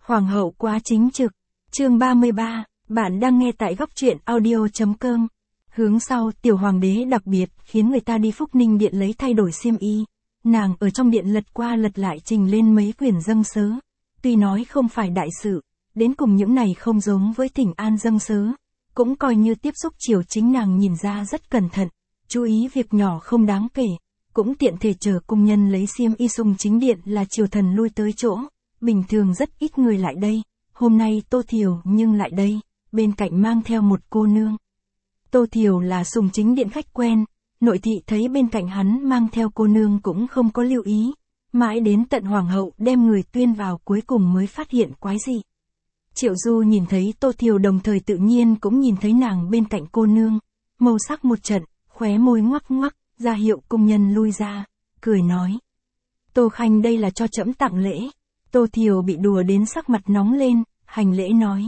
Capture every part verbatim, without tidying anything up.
Hoàng hậu quá chính trực. Chương ba mươi ba, bạn đang nghe tại góc truyện audio chấm com. Hướng sau, tiểu hoàng đế đặc biệt khiến người ta đi Phúc Ninh điện lấy thay đổi xiêm y. Nàng ở trong điện lật qua lật lại trình lên mấy quyển dâng sớ. Tuy nói không phải đại sự, đến cùng những này không giống với thỉnh an dâng sớ, cũng coi như tiếp xúc triều chính. Nàng nhìn ra rất cẩn thận, chú ý việc nhỏ không đáng kể, cũng tiện thể chờ cung nhân lấy xiêm y. Sùng chính điện là triều thần lui tới chỗ, bình thường rất ít người lại đây, hôm nay Tô Thiều nhưng lại đây, bên cạnh mang theo một cô nương. Tô Thiều là sùng chính điện khách quen, nội thị thấy bên cạnh hắn mang theo cô nương cũng không có lưu ý, mãi đến tận hoàng hậu đem người tuyên vào cuối cùng mới phát hiện quái dị. Triệu Du nhìn thấy Tô Thiều đồng thời tự nhiên cũng nhìn thấy nàng bên cạnh cô nương, màu sắc một trận, khóe môi ngoắc ngoắc, ra hiệu cung nhân lui ra, cười nói: Tô Khanh đây là cho trẫm tặng lễ. Tô Thiều bị đùa đến sắc mặt nóng lên, hành lễ nói: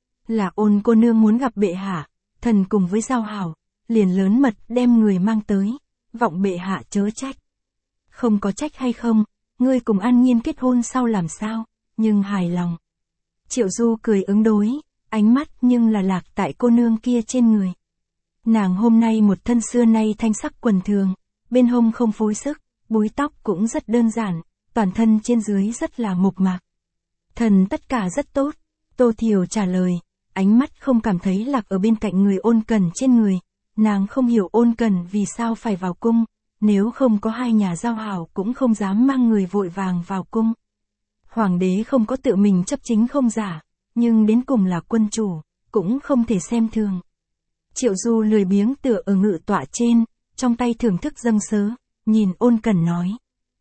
Là Ôn cô nương muốn gặp bệ hạ, thần cùng với giao hảo, liền lớn mật đem người mang tới, vọng bệ hạ chớ trách. Không có trách hay không, ngươi cùng An Nhiên kết hôn sau làm sao, nhưng hài lòng. Triệu Du cười ứng đối, ánh mắt nhưng là lạc tại cô nương kia trên người. Nàng hôm nay một thân xưa nay thanh sắc quần thường, bên hông không phối sức, búi tóc cũng rất đơn giản, toàn thân trên dưới rất là mộc mạc. Thần tất cả rất tốt. Tô Thiều trả lời, ánh mắt không cảm thấy lạc ở bên cạnh người Ôn Cần trên người. Nàng không hiểu Ôn Cần vì sao phải vào cung, nếu không có hai nhà giao hảo cũng không dám mang người vội vàng vào cung. Hoàng đế không có tự mình chấp chính không giả, nhưng đến cùng là quân chủ, cũng không thể xem thường. Triệu Du lười biếng tựa ở ngự tọa trên, trong tay thưởng thức dâng sớ, nhìn Ôn Cần nói: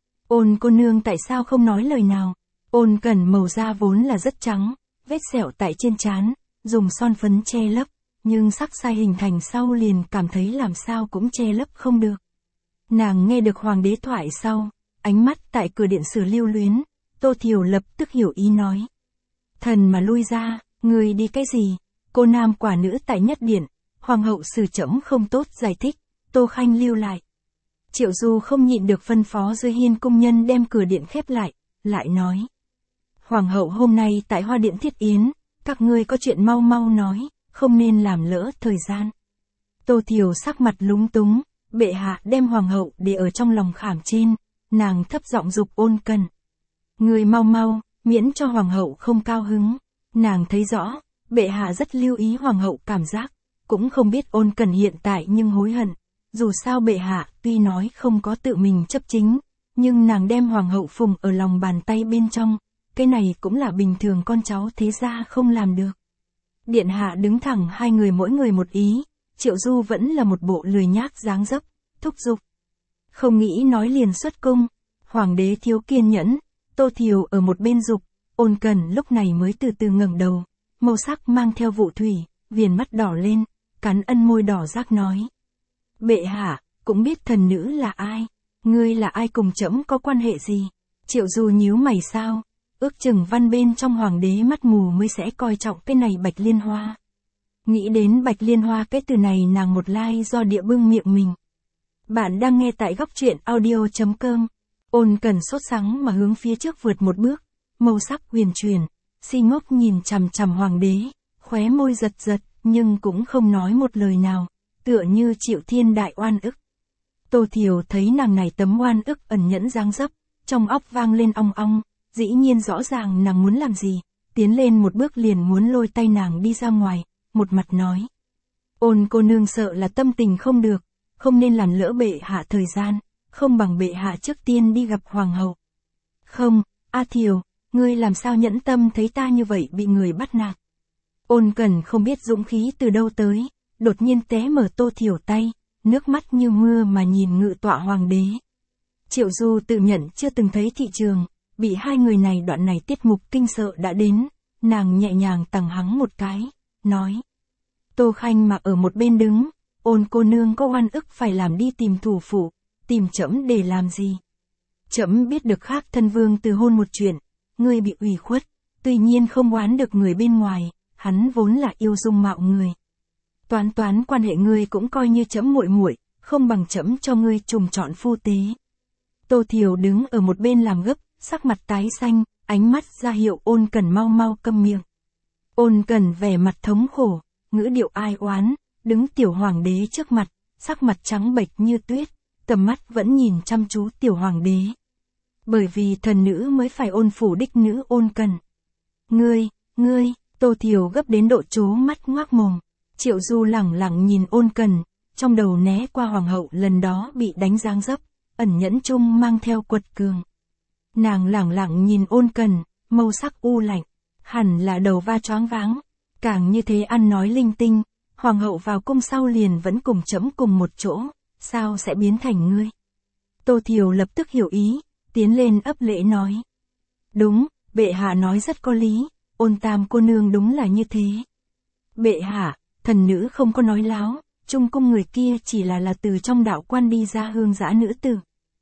Ôn cô nương tại sao không nói lời nào? Ôn Cần màu da vốn là rất trắng, vết sẹo tại trên trán, dùng son phấn che lấp, nhưng sắc sai hình thành sau liền cảm thấy làm sao cũng che lấp không được. Nàng nghe được hoàng đế thoại sau, ánh mắt tại cửa điện sử lưu luyến. Tô Thiều lập tức hiểu ý nói: Thần mà lui ra, người đi cái gì? Cô nam quả nữ tại nhất điện, hoàng hậu xử trẫm không tốt giải thích, Tô Khanh lưu lại. Triệu Du không nhịn được phân phó dưới hiên cung nhân đem cửa điện khép lại, lại nói: Hoàng hậu hôm nay tại Hoa Điện thiết yến, các ngươi có chuyện mau mau nói, không nên làm lỡ thời gian. Tô Thiều sắc mặt lúng túng, bệ hạ đem hoàng hậu để ở trong lòng khảm trên, nàng thấp giọng giục Ôn Cần: Người mau mau, miễn cho hoàng hậu không cao hứng. Nàng thấy rõ, bệ hạ rất lưu ý hoàng hậu cảm giác, cũng không biết Ôn Cần hiện tại nhưng hối hận. Dù sao bệ hạ tuy nói không có tự mình chấp chính, nhưng nàng đem hoàng hậu phùng ở lòng bàn tay bên trong, cái này cũng là bình thường con cháu thế gia không làm được. Điện hạ đứng thẳng hai người mỗi người một ý, Triệu Du vẫn là một bộ lười nhác dáng dấp, thúc giục. Không nghĩ nói liền xuất cung, hoàng đế thiếu kiên nhẫn, Tô Thiều ở một bên giục, Ôn Cần lúc này mới từ từ ngẩng đầu, màu sắc mang theo vụ thủy, viền mắt đỏ lên, cắn ân môi đỏ rác nói: Bệ hạ, cũng biết thần nữ là ai, ngươi là ai cùng trẫm có quan hệ gì? Triệu Du nhíu mày sao, ước chừng văn bên trong hoàng đế mắt mù mới sẽ coi trọng cái này Bạch Liên Hoa. Nghĩ đến Bạch Liên Hoa cái từ này nàng một lai do địa bưng miệng mình. Bạn đang nghe tại góc truyện audio chấm com. Ôn Cần sốt sắng mà hướng phía trước vượt một bước, màu sắc huyền chuyển, si ngốc nhìn chằm chằm hoàng đế, khóe môi giật giật, nhưng cũng không nói một lời nào, tựa như chịu thiên đại oan ức. Tô Thiều thấy nàng này tấm oan ức ẩn nhẫn dáng dấp, trong óc vang lên ong ong, dĩ nhiên rõ ràng nàng muốn làm gì, tiến lên một bước liền muốn lôi tay nàng đi ra ngoài, một mặt nói: Ôn cô nương sợ là tâm tình không được, không nên làm lỡ bệ hạ thời gian, không bằng bệ hạ trước tiên đi gặp hoàng hậu. Không, A Thiều, ngươi làm sao nhẫn tâm thấy ta như vậy bị người bắt nạt? Ôn Cần không biết dũng khí từ đâu tới, đột nhiên té mở Tô Thiều tay, nước mắt như mưa mà nhìn ngự tọa hoàng đế. Triệu Du tự nhận chưa từng thấy thị trường, bị hai người này đoạn này tiết mục kinh sợ đã đến, nàng nhẹ nhàng tằng hắng một cái, nói: Tô Khanh mà ở một bên đứng, Ôn cô nương có oan ức phải làm đi tìm thủ phủ, tìm trẫm để làm gì? Trẫm biết được khác thân vương từ hôn một chuyện, ngươi bị ủy khuất, tuy nhiên không oán được người bên ngoài, hắn vốn là yêu dung mạo người. Toán toán quan hệ ngươi cũng coi như trẫm muội muội, không bằng trẫm cho ngươi trùng trọn phu tế. Tô Thiều đứng ở một bên làm gấp, sắc mặt tái xanh, ánh mắt ra hiệu Ôn Cẩn mau mau câm miệng. Ôn Cẩn vẻ mặt thống khổ, ngữ điệu ai oán, đứng tiểu hoàng đế trước mặt, sắc mặt trắng bệch như tuyết, tầm mắt vẫn nhìn chăm chú tiểu hoàng đế. Bởi vì thần nữ mới phải ôn phủ đích nữ Ôn Cẩn. Ngươi, ngươi, Tô Thiều gấp đến độ trố mắt ngoác mồm. Triệu Du lẳng lặng nhìn Ôn Cẩn, trong đầu né qua hoàng hậu lần đó bị đánh giáng dấp, ẩn nhẫn chung mang theo quật cường. Nàng lẳng lặng nhìn Ôn Cẩn, màu sắc u lạnh, hẳn là đầu va choáng váng, càng như thế ăn nói linh tinh, hoàng hậu vào cung sau liền vẫn cùng chẫm cùng một chỗ, sao sẽ biến thành ngươi? Tô Thiều lập tức hiểu ý, tiến lên ấp lễ nói. Đúng, bệ hạ nói rất có lý, Ôn tam cô nương đúng là như thế. Bệ hạ, thần nữ không có nói láo, trung cung người kia chỉ là là từ trong đạo quan đi ra hương dã nữ tử.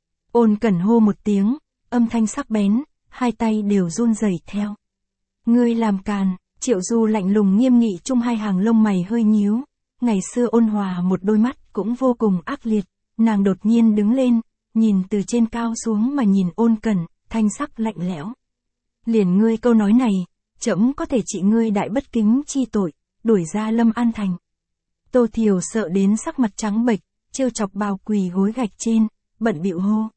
Ôn Cẩn hô một tiếng, âm thanh sắc bén, hai tay đều run rẩy theo. Ngươi làm càn, Triệu Du lạnh lùng nghiêm nghị chung hai hàng lông mày hơi nhíu, ngày xưa ôn hòa một đôi mắt cũng vô cùng ác liệt, nàng đột nhiên đứng lên, nhìn từ trên cao xuống mà nhìn Ôn Cẩn, thanh sắc lạnh lẽo. Liền ngươi câu nói này, trẫm có thể trị ngươi đại bất kính chi tội, đuổi ra Lâm An thành. Tô Thiều sợ đến sắc mặt trắng bệch, trêu chọc bào quỳ gối gạch trên, bận bịu hô.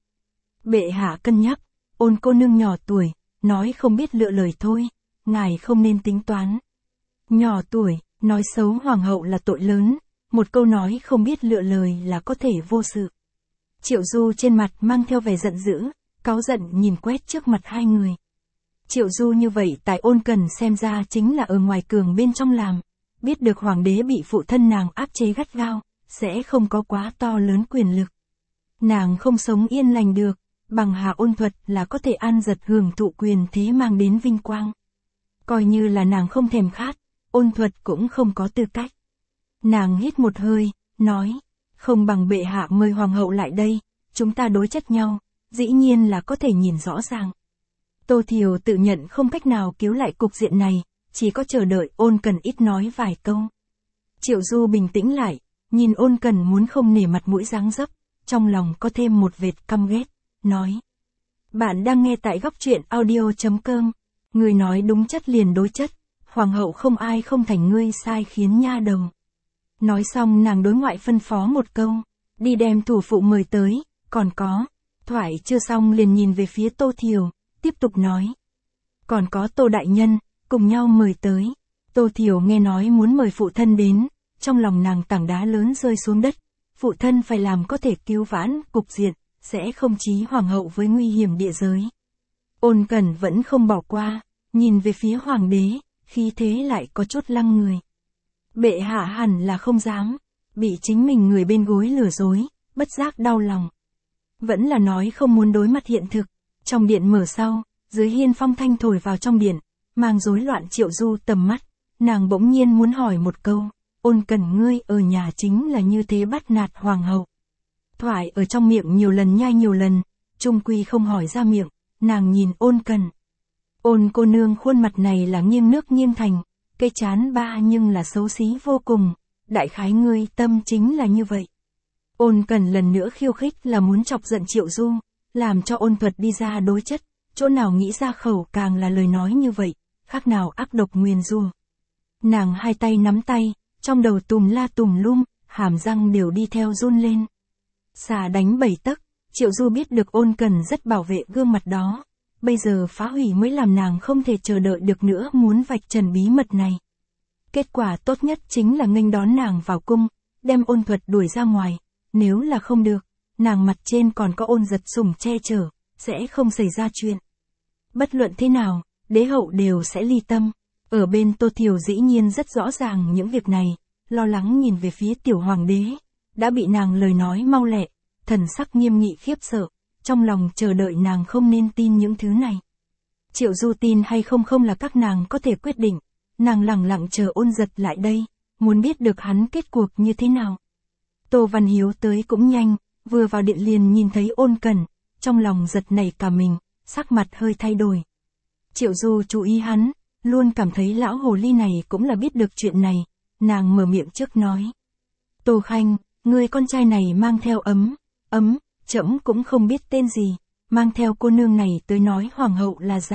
Bệ hạ cân nhắc, Ôn cô nương nhỏ tuổi, nói không biết lựa lời thôi, ngài không nên tính toán. Nhỏ tuổi, nói xấu hoàng hậu là tội lớn, một câu nói không biết lựa lời là có thể vô sự. Triệu Du trên mặt mang theo vẻ giận dữ, cáu giận nhìn quét trước mặt hai người. Triệu Du như vậy tại Ôn Cẩn xem ra chính là ở ngoài cường bên trong làm, biết được hoàng đế bị phụ thân nàng áp chế gắt gao, sẽ không có quá to lớn quyền lực. Nàng không sống yên lành được, bằng hạ ôn thuật là có thể an giật hưởng thụ quyền thế mang đến vinh quang. Coi như là nàng không thèm khát, ôn thuật cũng không có tư cách. Nàng hít một hơi, nói, không bằng bệ hạ mời hoàng hậu lại đây, chúng ta đối chất nhau, dĩ nhiên là có thể nhìn rõ ràng. Tô Thiều tự nhận không cách nào cứu lại cục diện này, chỉ có chờ đợi Ôn Cẩn ít nói vài câu. Triệu Du bình tĩnh lại, nhìn Ôn Cẩn muốn không nể mặt mũi dáng dấp, trong lòng có thêm một vệt căm ghét, nói. Bạn đang nghe tại góc truyện audio chấm com, người nói đúng chất liền đối chất, hoàng hậu không ai không thành ngươi sai khiến nha đầu. Nói xong nàng đối ngoại phân phó một câu, đi đem thủ phụ mời tới, còn có, thoại chưa xong liền nhìn về phía Tô Thiều, tiếp tục nói. Còn có Tô đại nhân, cùng nhau mời tới. Tô Thiều nghe nói muốn mời phụ thân đến, trong lòng nàng tảng đá lớn rơi xuống đất, phụ thân phải làm có thể cứu vãn cục diện, sẽ không chí hoàng hậu với nguy hiểm địa giới. Ôn Cẩn vẫn không bỏ qua, nhìn về phía hoàng đế, khí thế lại có chút lăng người. Bệ hạ hẳn là không dám, bị chính mình người bên gối lừa dối, bất giác đau lòng. Vẫn là nói không muốn đối mặt hiện thực, trong điện mở sau, dưới hiên phong thanh thổi vào trong điện, mang rối loạn Triệu Du tầm mắt, nàng bỗng nhiên muốn hỏi một câu, Ôn Cẩn ngươi ở nhà chính là như thế bắt nạt hoàng hậu. Thoại ở trong miệng nhiều lần nhai nhiều lần, trung quy không hỏi ra miệng, nàng nhìn Ôn Cẩn. Ôn cô nương khuôn mặt này là nghiêng nước nghiêng thành, cây chán ba nhưng là xấu xí vô cùng, đại khái ngươi tâm chính là như vậy. Ôn Cẩn lần nữa khiêu khích là muốn chọc giận Triệu Du, làm cho ôn thuật đi ra đối chất, chỗ nào nghĩ ra khẩu càng là lời nói như vậy, khác nào ác độc nguyền rủa. Nàng hai tay nắm tay, trong đầu tùm la tùm lum, hàm răng đều đi theo run lên. Xà đánh bảy tấc, Triệu Du biết được Ôn Cẩn rất bảo vệ gương mặt đó, bây giờ phá hủy mới làm nàng không thể chờ đợi được nữa muốn vạch trần bí mật này. Kết quả tốt nhất chính là nghênh đón nàng vào cung, đem ôn thuật đuổi ra ngoài, nếu là không được, nàng mặt trên còn có ôn giật sủng che chở, sẽ không xảy ra chuyện. Bất luận thế nào, đế hậu đều sẽ ly tâm. Ở bên Tô Thiều dĩ nhiên rất rõ ràng những việc này, lo lắng nhìn về phía tiểu hoàng đế, đã bị nàng lời nói mau lẹ, thần sắc nghiêm nghị khiếp sợ, trong lòng chờ đợi nàng không nên tin những thứ này. Triệu Du tin hay không không là các nàng có thể quyết định, nàng lẳng lặng chờ ôn giật lại đây, muốn biết được hắn kết cuộc như thế nào. Tô Văn Hiếu tới cũng nhanh, vừa vào điện liền nhìn thấy Ôn Cẩn, trong lòng giật nảy cả mình, sắc mặt hơi thay đổi. Triệu Du chú ý hắn, luôn cảm thấy lão hồ ly này cũng là biết được chuyện này, nàng mở miệng trước nói. Tô Khanh, người con trai này mang theo ấm, ấm, trẫm cũng không biết tên gì, mang theo cô nương này tới nói hoàng hậu là giả,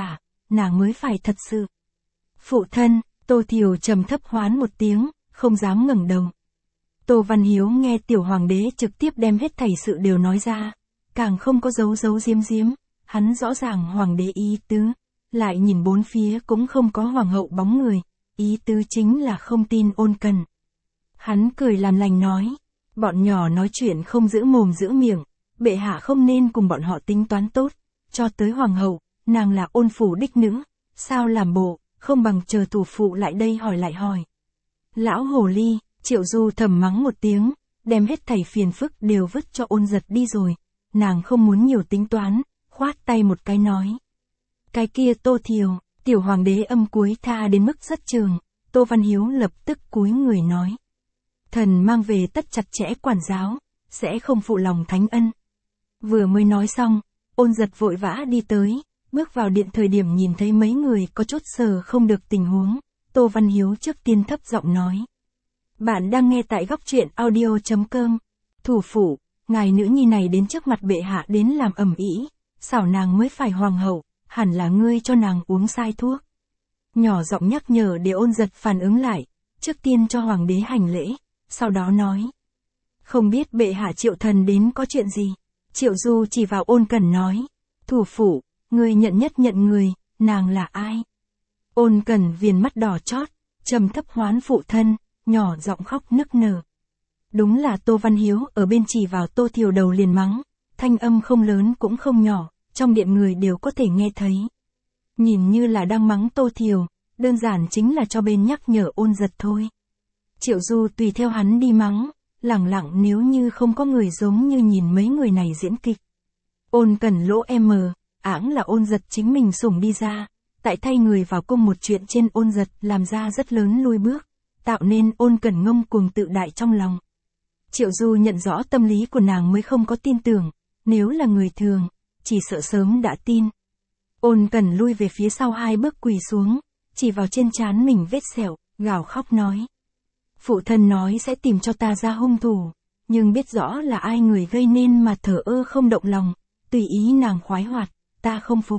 nàng mới phải thật sự. Phụ thân, Tô Thiều trầm thấp hoán một tiếng, không dám ngẩng đầu. Tô Văn Hiếu nghe tiểu hoàng đế trực tiếp đem hết thảy sự đều nói ra, càng không có giấu giấu giếm giếm, hắn rõ ràng hoàng đế ý tứ, lại nhìn bốn phía cũng không có hoàng hậu bóng người, ý tứ chính là không tin Ôn Cần. Hắn cười làm lành nói, bọn nhỏ nói chuyện không giữ mồm giữ miệng, bệ hạ không nên cùng bọn họ tính toán tốt, cho tới hoàng hậu, nàng là Ôn phủ đích nữ, sao làm bộ, không bằng chờ thủ phụ lại đây hỏi lại hỏi. Lão hồ ly, Triệu Du thầm mắng một tiếng, đem hết thảy phiền phức đều vứt cho Ôn Giật đi rồi, nàng không muốn nhiều tính toán, khoát tay một cái nói. Cái kia Tô Thiều, tiểu hoàng đế âm cuối tha đến mức rất trường, Tô Văn Hiếu lập tức cúi người nói. Thần mang về tất chặt chẽ quản giáo, sẽ không phụ lòng thánh ân. Vừa mới nói xong, Ôn Giật vội vã đi tới, bước vào điện thời điểm nhìn thấy mấy người có chút sờ không được tình huống, Tô Văn Hiếu trước tiên thấp giọng nói. Bạn đang nghe tại góc truyện audio chấm com. Thủ phủ, ngài nữ nhi này đến trước mặt bệ hạ đến làm ầm ĩ, xảo nàng mới phải hoàng hậu, hẳn là ngươi cho nàng uống sai thuốc. Nhỏ giọng nhắc nhở để Ôn Giật phản ứng lại, trước tiên cho hoàng đế hành lễ, sau đó nói. Không biết bệ hạ Triệu thần đến có chuyện gì? Triệu Du chỉ vào Ôn Cẩn nói. Thủ phủ, ngươi nhận nhất nhận người, nàng là ai? Ôn Cẩn viền mắt đỏ chót, trầm thấp hoán phụ thân, nhỏ giọng khóc nức nở. Đúng là Tô Văn Hiếu ở bên chỉ vào Tô Thiều đầu liền mắng, thanh âm không lớn cũng không nhỏ, trong điện người đều có thể nghe thấy. Nhìn như là đang mắng Tô Thiều, đơn giản chính là cho bên nhắc nhở Ôn Giật thôi. Triệu Du tùy theo hắn đi mắng, lẳng lặng nếu như không có người giống như nhìn mấy người này diễn kịch. Ôn Cẩn lỗ em mờ, ẵng là Ôn Giật chính mình sủng đi ra, tại thay người vào cung một chuyện trên Ôn Giật làm ra rất lớn lui bước, tạo nên Ôn Cẩn ngông cuồng tự đại trong lòng. Triệu Du nhận rõ tâm lý của nàng mới không có tin tưởng, nếu là người thường, chỉ sợ sớm đã tin. Ôn Cẩn lui về phía sau hai bước quỳ xuống, chỉ vào trên trán mình vết sẹo, gào khóc nói. Phụ thân nói sẽ tìm cho ta ra hung thủ, nhưng biết rõ là ai người gây nên mà thờ ơ không động lòng, tùy ý nàng khoái hoạt, ta không phục.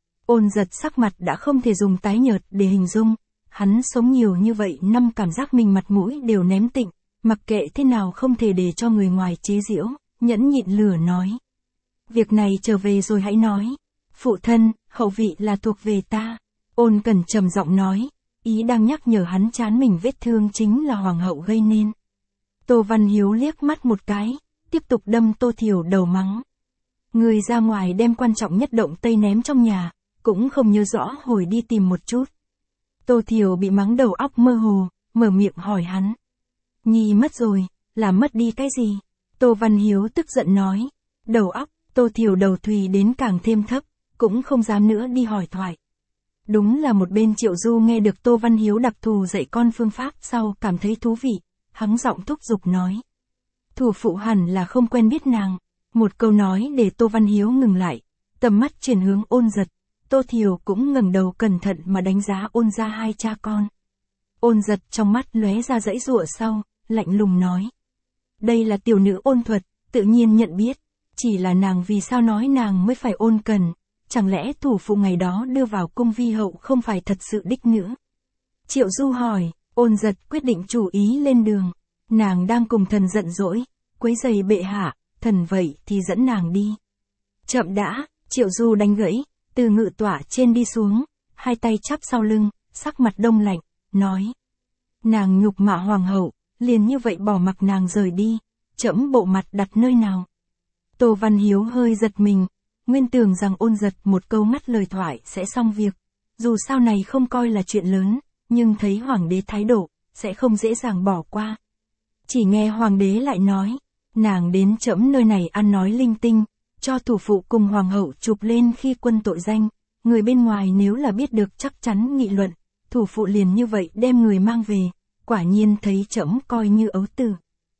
Ôn Giật sắc mặt đã không thể dùng tái nhợt để hình dung, hắn sống nhiều như vậy năm cảm giác mình mặt mũi đều ném tịnh, mặc kệ thế nào không thể để cho người ngoài chế giễu, nhẫn nhịn lửa nói. Việc này trở về rồi hãy nói. Phụ thân, hậu vị là thuộc về ta. Ôn Cẩn trầm giọng nói, ý đang nhắc nhở hắn chán mình vết thương chính là hoàng hậu gây nên. Tô Văn Hiếu liếc mắt một cái, tiếp tục đâm Tô Thiều đầu mắng. Người ra ngoài đem quan trọng nhất động tây ném trong nhà, cũng không nhớ rõ hồi đi tìm một chút. Tô Thiều bị mắng đầu óc mơ hồ, mở miệng hỏi hắn. Nhi mất rồi, là mất đi cái gì? Tô Văn Hiếu tức giận nói. Đầu óc, Tô Thiều đầu thùy đến càng thêm thấp, cũng không dám nữa đi hỏi thoại. Đúng là một bên Triệu Du nghe được Tô Văn Hiếu đặc thù dạy con phương pháp sau cảm thấy thú vị, hắn giọng thúc giục nói. Thủ phụ hẳn là không quen biết nàng. Một câu nói để Tô Văn Hiếu ngừng lại, tầm mắt chuyển hướng Ôn Giật, Tô Thiều cũng ngẩng đầu cẩn thận mà đánh giá Ôn ra hai cha con. Ôn Giật trong mắt lóe ra dãy giụa sau, lạnh lùng nói. Đây là tiểu nữ Ôn Thuật, tự nhiên nhận biết, chỉ là nàng vì sao nói nàng mới phải Ôn Cần, chẳng lẽ thủ phụ ngày đó đưa vào cung vi hậu không phải thật sự đích nữ? Triệu Du hỏi, Ôn Giật quyết định chủ ý lên đường, nàng đang cùng thần giận dỗi, quấy giày bệ hạ, thần vậy thì dẫn nàng đi. Chậm đã, Triệu Du đánh gãy, từ ngự tọa trên đi xuống, hai tay chắp sau lưng, sắc mặt đông lạnh, nói. Nàng nhục mạ hoàng hậu, liền như vậy bỏ mặc nàng rời đi, trẫm bộ mặt đặt nơi nào? Tô Văn Hiếu hơi giật mình, nguyên tưởng rằng Ôn Giật một câu ngắt lời thoại sẽ xong việc, dù sao này không coi là chuyện lớn, nhưng thấy hoàng đế thái độ, sẽ không dễ dàng bỏ qua. Chỉ nghe hoàng đế lại nói, nàng đến trẫm nơi này ăn nói linh tinh, cho thủ phụ cùng hoàng hậu chụp lên khi quân tội danh, người bên ngoài nếu là biết được chắc chắn nghị luận, thủ phụ liền như vậy đem người mang về, quả nhiên thấy trẫm coi như ấu tử.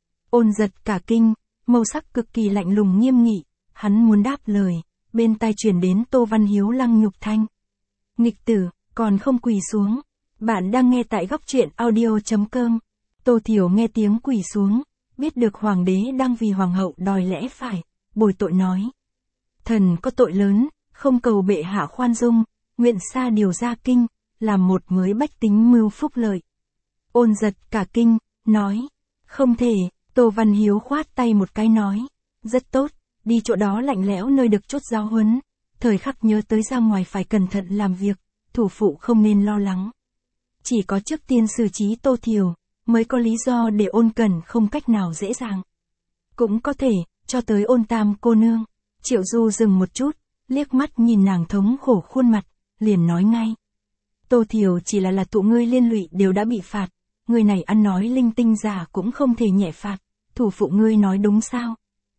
Ôn Giật cả kinh, màu sắc cực kỳ lạnh lùng nghiêm nghị, hắn muốn đáp lời, bên tai truyền đến Tô Văn Hiếu lăng nhục thanh. Nghịch tử, còn không quỳ xuống. Bạn đang nghe tại góc truyện audio chấm com. Tô Thiều nghe tiếng quỳ xuống, biết được hoàng đế đang vì hoàng hậu đòi lẽ phải, bồi tội nói. Thần có tội lớn, không cầu bệ hạ khoan dung, nguyện xa điều ra kinh, làm một mới bách tính mưu phúc lợi. Ôn Giật cả kinh, nói, không thể, Tô Văn Hiếu khoát tay một cái nói, rất tốt, đi chỗ đó lạnh lẽo nơi được chốt giáo huấn, thời khắc nhớ tới ra ngoài phải cẩn thận làm việc, thủ phụ không nên lo lắng. Chỉ có trước tiên xử trí Tô Thiều, mới có lý do để Ôn Cẩn không cách nào dễ dàng. Cũng có thể, cho tới Ôn Tam cô nương. Triệu Du dừng một chút, liếc mắt nhìn nàng thống khổ khuôn mặt, liền nói ngay. Tô Thiều chỉ là là tụ ngươi liên lụy đều đã bị phạt, người này ăn nói linh tinh giả cũng không thể nhẹ phạt, thủ phụ ngươi nói đúng sao?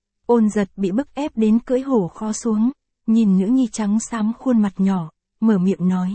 Ôn Giật bị bức ép đến cưỡi hổ kho xuống, nhìn nữ nhi trắng xám khuôn mặt nhỏ, mở miệng nói.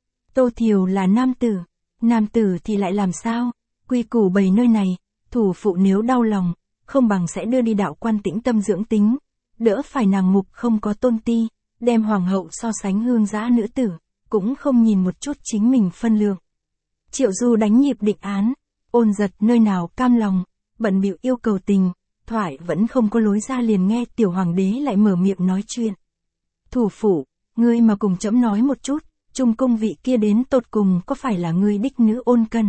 Tô Thiều là nam tử, nam tử thì lại làm sao, quy củ bày nơi này, thủ phụ nếu đau lòng, không bằng sẽ đưa đi đạo quan tĩnh tâm dưỡng tính, đỡ phải nàng mục không có tôn ti, đem hoàng hậu so sánh hương giá nữ tử, cũng không nhìn một chút chính mình phân lượng. Triệu Du đánh nhịp định án, Ôn Giật nơi nào cam lòng, bận bịu yêu cầu tình, thoại vẫn không có lối ra liền nghe tiểu hoàng đế lại mở miệng nói chuyện. Thủ phụ, ngươi mà cùng trẫm nói một chút, trung cung vị kia đến tột cùng có phải là ngươi đích nữ Ôn Cần?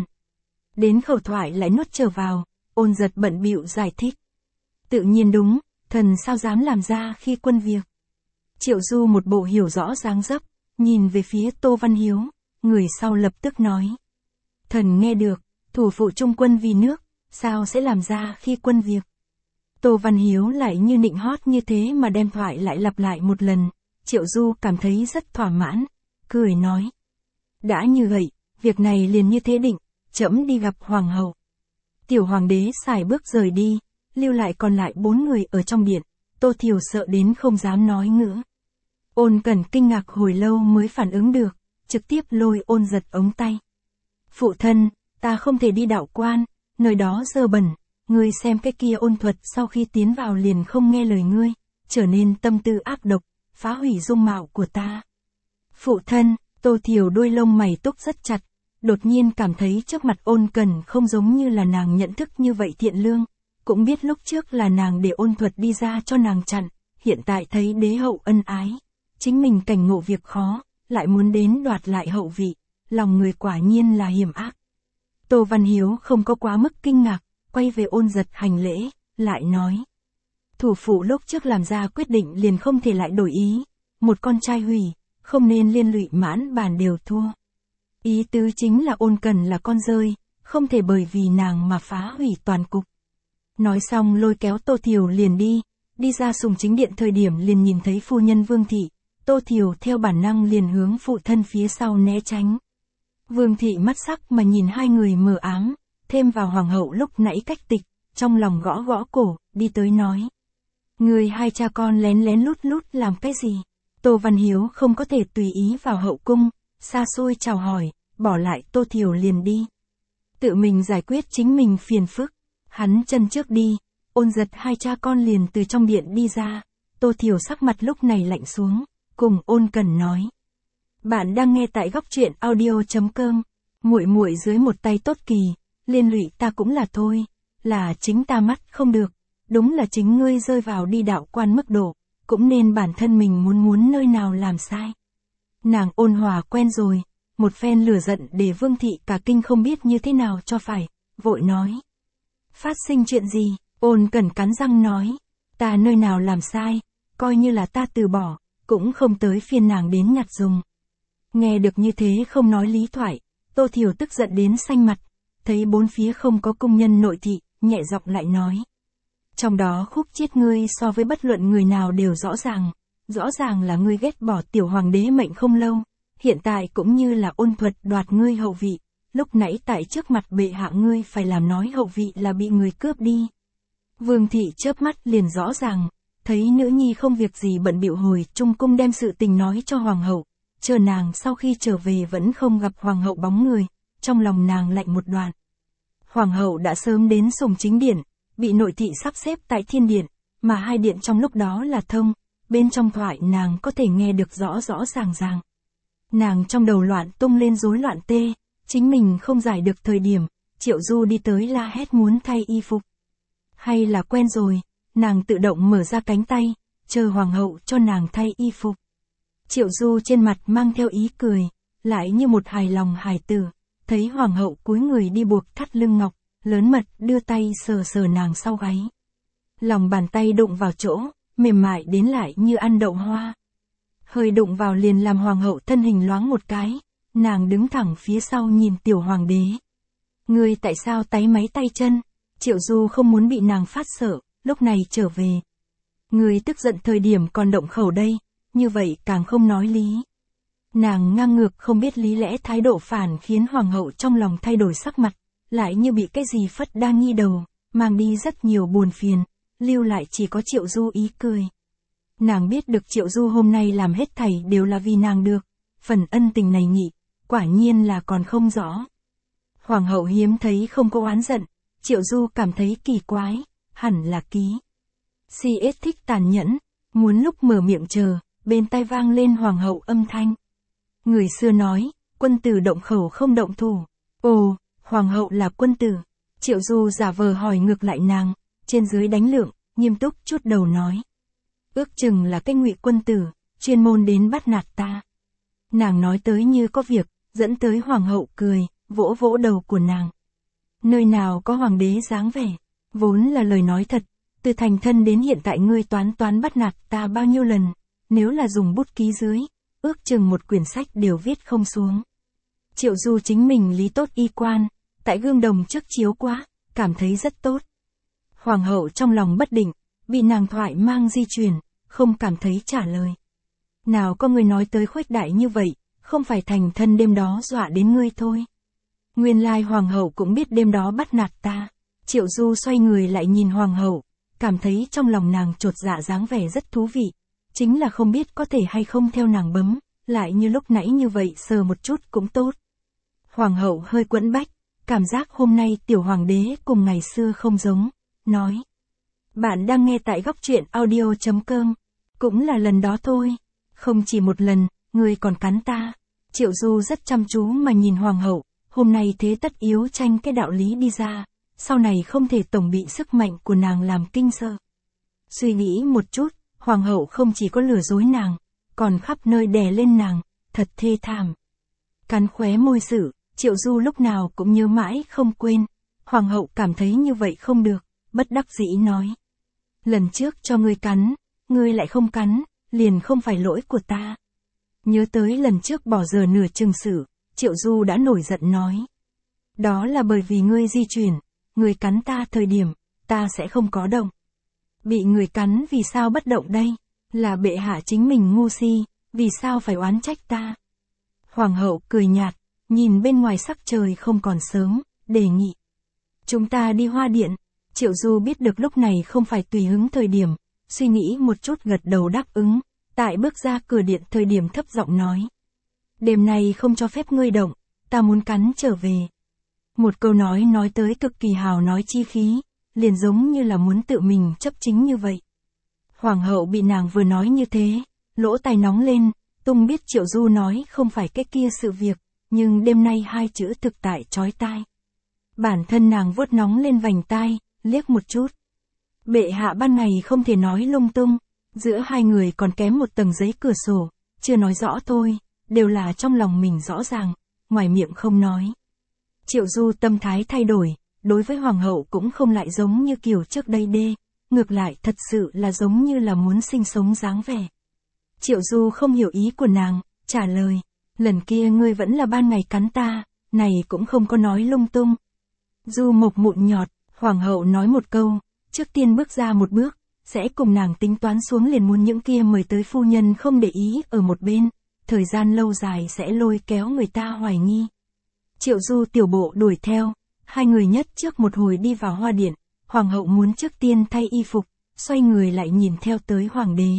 Đến khẩu thoại lại nuốt trở vào, Ôn Giật bận bịu giải thích. Tự nhiên đúng, thần sao dám làm ra khi quân việc. Triệu Du một bộ hiểu rõ dáng dấp, nhìn về phía Tô Văn Hiếu, người sau lập tức nói. Thần nghe được, thủ phụ trung quân vì nước, sao sẽ làm ra khi quân việc. Tô Văn Hiếu lại như nịnh hót như thế mà đem thoại lại lặp lại một lần, Triệu Du cảm thấy rất thỏa mãn, cười nói. Đã như vậy, việc này liền như thế định, trẫm đi gặp hoàng hậu. Tiểu hoàng đế xài bước rời đi, lưu lại còn lại bốn người ở trong điện, Tô Thiều sợ đến không dám nói nữa. Ôn Cẩn kinh ngạc hồi lâu mới phản ứng được, trực tiếp lôi Ôn Giật ống tay. Phụ thân, ta không thể đi đạo quan, nơi đó dơ bẩn, ngươi xem cái kia Ôn Thuật sau khi tiến vào liền không nghe lời ngươi, trở nên tâm tư ác độc, phá hủy dung mạo của ta. Phụ thân, Tô Thiều đuôi lông mày túc rất chặt, đột nhiên cảm thấy trước mặt Ôn Cẩn không giống như là nàng nhận thức như vậy thiện lương, cũng biết lúc trước là nàng để Ôn Thuật đi ra cho nàng chặn, hiện tại thấy đế hậu ân ái, chính mình cảnh ngộ việc khó, lại muốn đến đoạt lại hậu vị, lòng người quả nhiên là hiểm ác. Tô Văn Hiếu không có quá mức kinh ngạc, quay về Ôn Giật hành lễ, lại nói. Thủ phụ lúc trước làm ra quyết định liền không thể lại đổi ý, một con trai hủy, không nên liên lụy mãn bàn đều thua. Ý tứ chính là Ôn Cần là con rơi, không thể bởi vì nàng mà phá hủy toàn cục. Nói xong lôi kéo Tô Thiều liền đi, đi ra sùng chính điện thời điểm liền nhìn thấy phu nhân Vương Thị, Tô Thiều theo bản năng liền hướng phụ thân phía sau né tránh. Vương Thị mắt sắc mà nhìn hai người mờ ám, thêm vào hoàng hậu lúc nãy cách tịch, trong lòng gõ gõ cổ, đi tới nói. Người hai cha con lén lén lút lút làm cái gì? Tô Văn Hiếu không có thể tùy ý vào hậu cung, xa xôi chào hỏi, bỏ lại Tô Thiều liền đi. Tự mình giải quyết chính mình phiền phức, hắn chân trước đi, Ôn Giật hai cha con liền từ trong điện đi ra, Tô Thiều sắc mặt lúc này lạnh xuống, cùng Ôn Cần nói. Bạn đang nghe tại góc truyện audio chấm com, muội muội dưới một tay tốt kỳ, liên lụy ta cũng là thôi, là chính ta mắt không được, đúng là chính ngươi rơi vào đi đạo quan mức độ, cũng nên bản thân mình muốn muốn nơi nào làm sai. Nàng ôn hòa quen rồi, một phen lửa giận để Vương Thị cả kinh không biết như thế nào cho phải, vội nói. Phát sinh chuyện gì? Ôn Cẩn cắn răng nói, ta nơi nào làm sai, coi như là ta từ bỏ, cũng không tới phiên nàng đến nhặt dùng. Nghe được như thế không nói lý thoại, Tô Thiều tức giận đến xanh mặt, thấy bốn phía không có công nhân nội thị, nhẹ giọng lại nói. Trong đó khúc chiết ngươi so với bất luận người nào đều rõ ràng, rõ ràng là ngươi ghét bỏ tiểu hoàng đế mệnh không lâu, hiện tại cũng như là Ôn Thuật đoạt ngươi hậu vị, lúc nãy tại trước mặt bệ hạ ngươi phải làm nói hậu vị là bị người cướp đi. Vương Thị chớp mắt liền rõ ràng, thấy nữ nhi không việc gì bận bịu hồi trung cung đem sự tình nói cho hoàng hậu, chờ nàng sau khi trở về vẫn không gặp hoàng hậu bóng người, trong lòng nàng lạnh một đoạn. Hoàng hậu đã sớm đến sùng chính điện, bị nội thị sắp xếp tại thiên điện, mà hai điện trong lúc đó là thông, bên trong thoại nàng có thể nghe được rõ rõ ràng ràng. Nàng trong đầu loạn tung lên rối loạn tê, chính mình không giải được thời điểm, Triệu Du đi tới la hét muốn thay y phục. Hay là quen rồi, nàng tự động mở ra cánh tay, chờ hoàng hậu cho nàng thay y phục. Triệu Du trên mặt mang theo ý cười, lại như một hài lòng hài tử, thấy hoàng hậu cúi người đi buộc thắt lưng ngọc, lớn mật đưa tay sờ sờ nàng sau gáy. Lòng bàn tay đụng vào chỗ, mềm mại đến lại như ăn đậu hoa. Hơi đụng vào liền làm hoàng hậu thân hình loáng một cái, nàng đứng thẳng phía sau nhìn tiểu hoàng đế. Ngươi tại sao táy máy tay chân? Triệu Du không muốn bị nàng phát sợ, lúc này trở về. Ngươi tức giận thời điểm còn động khẩu đây, như vậy càng không nói lý. Nàng ngang ngược không biết lý lẽ thái độ phản khiến hoàng hậu trong lòng thay đổi sắc mặt, lại như bị cái gì phất đang nghi đầu, mang đi rất nhiều buồn phiền, lưu lại chỉ có Triệu Du ý cười. Nàng biết được Triệu Du hôm nay làm hết thảy đều là vì nàng được, phần ân tình này nhị, quả nhiên là còn không rõ. Hoàng hậu hiếm thấy không có oán giận, Triệu Du cảm thấy kỳ quái, hẳn là ký. xê ét thích tàn nhẫn, muốn lúc mở miệng chờ, bên tai vang lên hoàng hậu âm thanh. Người xưa nói, quân tử động khẩu không động thủ. Ồ, hoàng hậu là quân tử. Triệu Du giả vờ hỏi ngược lại nàng, trên dưới đánh lượng, nghiêm túc chút đầu nói. Ước chừng là cái ngụy quân tử, chuyên môn đến bắt nạt ta. Nàng nói tới như có việc, dẫn tới hoàng hậu cười, vỗ vỗ đầu của nàng. Nơi nào có hoàng đế dáng vẻ, vốn là lời nói thật, từ thành thân đến hiện tại ngươi toán toán bắt nạt ta bao nhiêu lần, nếu là dùng bút ký dưới, ước chừng một quyển sách đều viết không xuống. Triệu Du chính mình lý tốt y quan, tại gương đồng trước chiếu quá, cảm thấy rất tốt. Hoàng hậu trong lòng bất định, bị nàng thoại mang di chuyển, không cảm thấy trả lời. Nào có người nói tới khuếch đại như vậy, không phải thành thân đêm đó dọa đến ngươi thôi. Nguyên lai hoàng hậu cũng biết đêm đó bắt nạt ta. Triệu Du xoay người lại nhìn hoàng hậu, cảm thấy trong lòng nàng chột dạ dáng vẻ rất thú vị. Chính là không biết có thể hay không theo nàng bấm, lại như lúc nãy như vậy sờ một chút cũng tốt. Hoàng hậu hơi quẫn bách, cảm giác hôm nay tiểu hoàng đế cùng ngày xưa không giống, nói. Bạn đang nghe tại góc truyện audio chấm com, cũng là lần đó thôi, không chỉ một lần, ngươi còn cắn ta. Triệu Du rất chăm chú mà nhìn hoàng hậu, hôm nay thế tất yếu tranh cái đạo lý đi ra, sau này không thể tổng bị sức mạnh của nàng làm kinh sợ. Suy nghĩ một chút, hoàng hậu không chỉ có lừa dối nàng, còn khắp nơi đè lên nàng, thật thê thảm. Cắn khóe môi sự, Triệu Du lúc nào cũng nhớ mãi không quên, hoàng hậu cảm thấy như vậy không được, bất đắc dĩ nói. Lần trước cho ngươi cắn, ngươi lại không cắn, liền không phải lỗi của ta. Nhớ tới lần trước bỏ giờ nửa chừng sự, Triệu Du đã nổi giận nói. Đó là bởi vì ngươi di chuyển, ngươi cắn ta thời điểm, ta sẽ không có động. Bị người cắn vì sao bất động đây? Là bệ hạ chính mình ngu si, vì sao phải oán trách ta? Hoàng hậu cười nhạt, nhìn bên ngoài sắc trời không còn sớm, đề nghị. Chúng ta đi hoa điện. Triệu Du biết được lúc này không phải tùy hứng thời điểm, suy nghĩ một chút gật đầu đáp ứng, tại bước ra cửa điện thời điểm thấp giọng nói. Đêm nay không cho phép ngươi động, ta muốn cắn trở về. Một câu nói nói tới cực kỳ hào nói chi khí, liền giống như là muốn tự mình chấp chính như vậy. Hoàng hậu bị nàng vừa nói như thế, lỗ tai nóng lên, tung biết Triệu Du nói không phải cái kia sự việc, nhưng đêm nay hai chữ thực tại chói tai. Bản thân nàng vuốt nóng lên vành tai, liếc một chút. Bệ hạ ban ngày không thể nói lung tung, giữa hai người còn kém một tầng giấy cửa sổ, chưa nói rõ thôi, đều là trong lòng mình rõ ràng, ngoài miệng không nói. Triệu Du tâm thái thay đổi, đối với hoàng hậu cũng không lại giống như kiểu trước đây đê, ngược lại thật sự là giống như là muốn sinh sống dáng vẻ. Triệu Du không hiểu ý của nàng, trả lời, lần kia ngươi vẫn là ban ngày cắn ta, này cũng không có nói lung tung. Du mộc mụn nhọt, hoàng hậu nói một câu, trước tiên bước ra một bước, sẽ cùng nàng tính toán xuống liền muốn những kia mời tới phu nhân không để ý ở một bên, thời gian lâu dài sẽ lôi kéo người ta hoài nghi. Triệu Du tiểu bộ đuổi theo, hai người nhất trước một hồi đi vào hoa điện, hoàng hậu muốn trước tiên thay y phục, xoay người lại nhìn theo tới hoàng đế.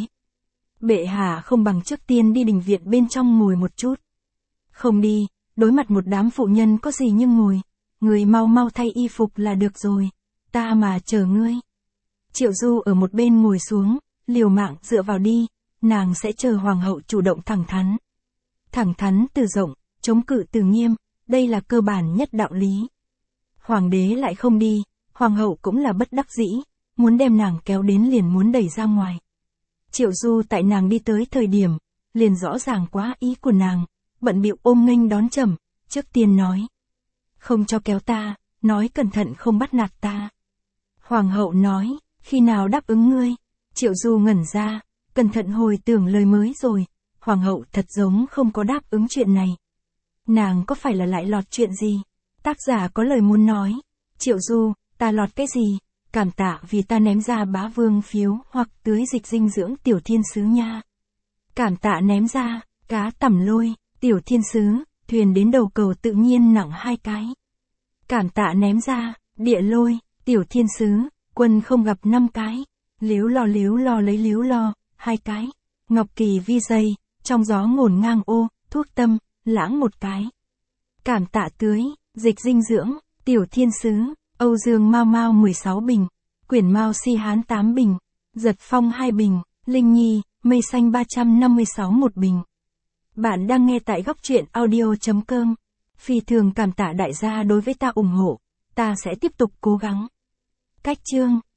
Bệ hạ không bằng trước tiên đi đình viện bên trong ngồi một chút. Không đi, đối mặt một đám phụ nhân có gì nhưng ngồi, người mau mau thay y phục là được rồi, ta mà chờ ngươi. Triệu Du ở một bên ngồi xuống, liều mạng dựa vào đi, nàng sẽ chờ hoàng hậu chủ động thẳng thắn. Thẳng thắn từ rộng, chống cự từ nghiêm, đây là cơ bản nhất đạo lý. Hoàng đế lại không đi, hoàng hậu cũng là bất đắc dĩ, muốn đem nàng kéo đến liền muốn đẩy ra ngoài. Triệu Du tại nàng đi tới thời điểm, liền rõ ràng quá ý của nàng, bận bịu ôm nghênh đón chậm, trước tiên nói. Không cho kéo ta, nói cẩn thận không bắt nạt ta. Hoàng hậu nói, khi nào đáp ứng ngươi? Triệu Du ngẩn ra, cẩn thận hồi tưởng lời mới rồi, Hoàng hậu thật giống không có đáp ứng chuyện này. Nàng có phải là lại lọt chuyện gì? Tác giả có lời muốn nói. Triệu Du, ta lọt cái gì? Cảm tạ vì ta ném ra bá vương phiếu hoặc tưới dịch dinh dưỡng tiểu thiên sứ nha. Cảm tạ ném ra, cá tẩm lôi, tiểu thiên sứ, thuyền đến đầu cầu tự nhiên nặng hai cái. Cảm tạ ném ra, địa lôi, tiểu thiên sứ, quân không gặp năm cái. Liếu lo liếu lo lấy liếu lo, hai cái. Ngọc kỳ vi dây, trong gió ngổn ngang ô, thuốc tâm, lãng một cái. Cảm tạ tưới, dịch dinh dưỡng, tiểu thiên sứ, Âu Dương Mao Mao mười sáu bình, Quyển Mao Si Hán tám bình, Giật Phong hai bình, Linh Nhi, Mây Xanh ba trăm năm mươi sáu một bình. Bạn đang nghe tại góc truyện audio.com. Phi thường cảm tạ đại gia đối với ta ủng hộ, ta sẽ tiếp tục cố gắng. Cách chương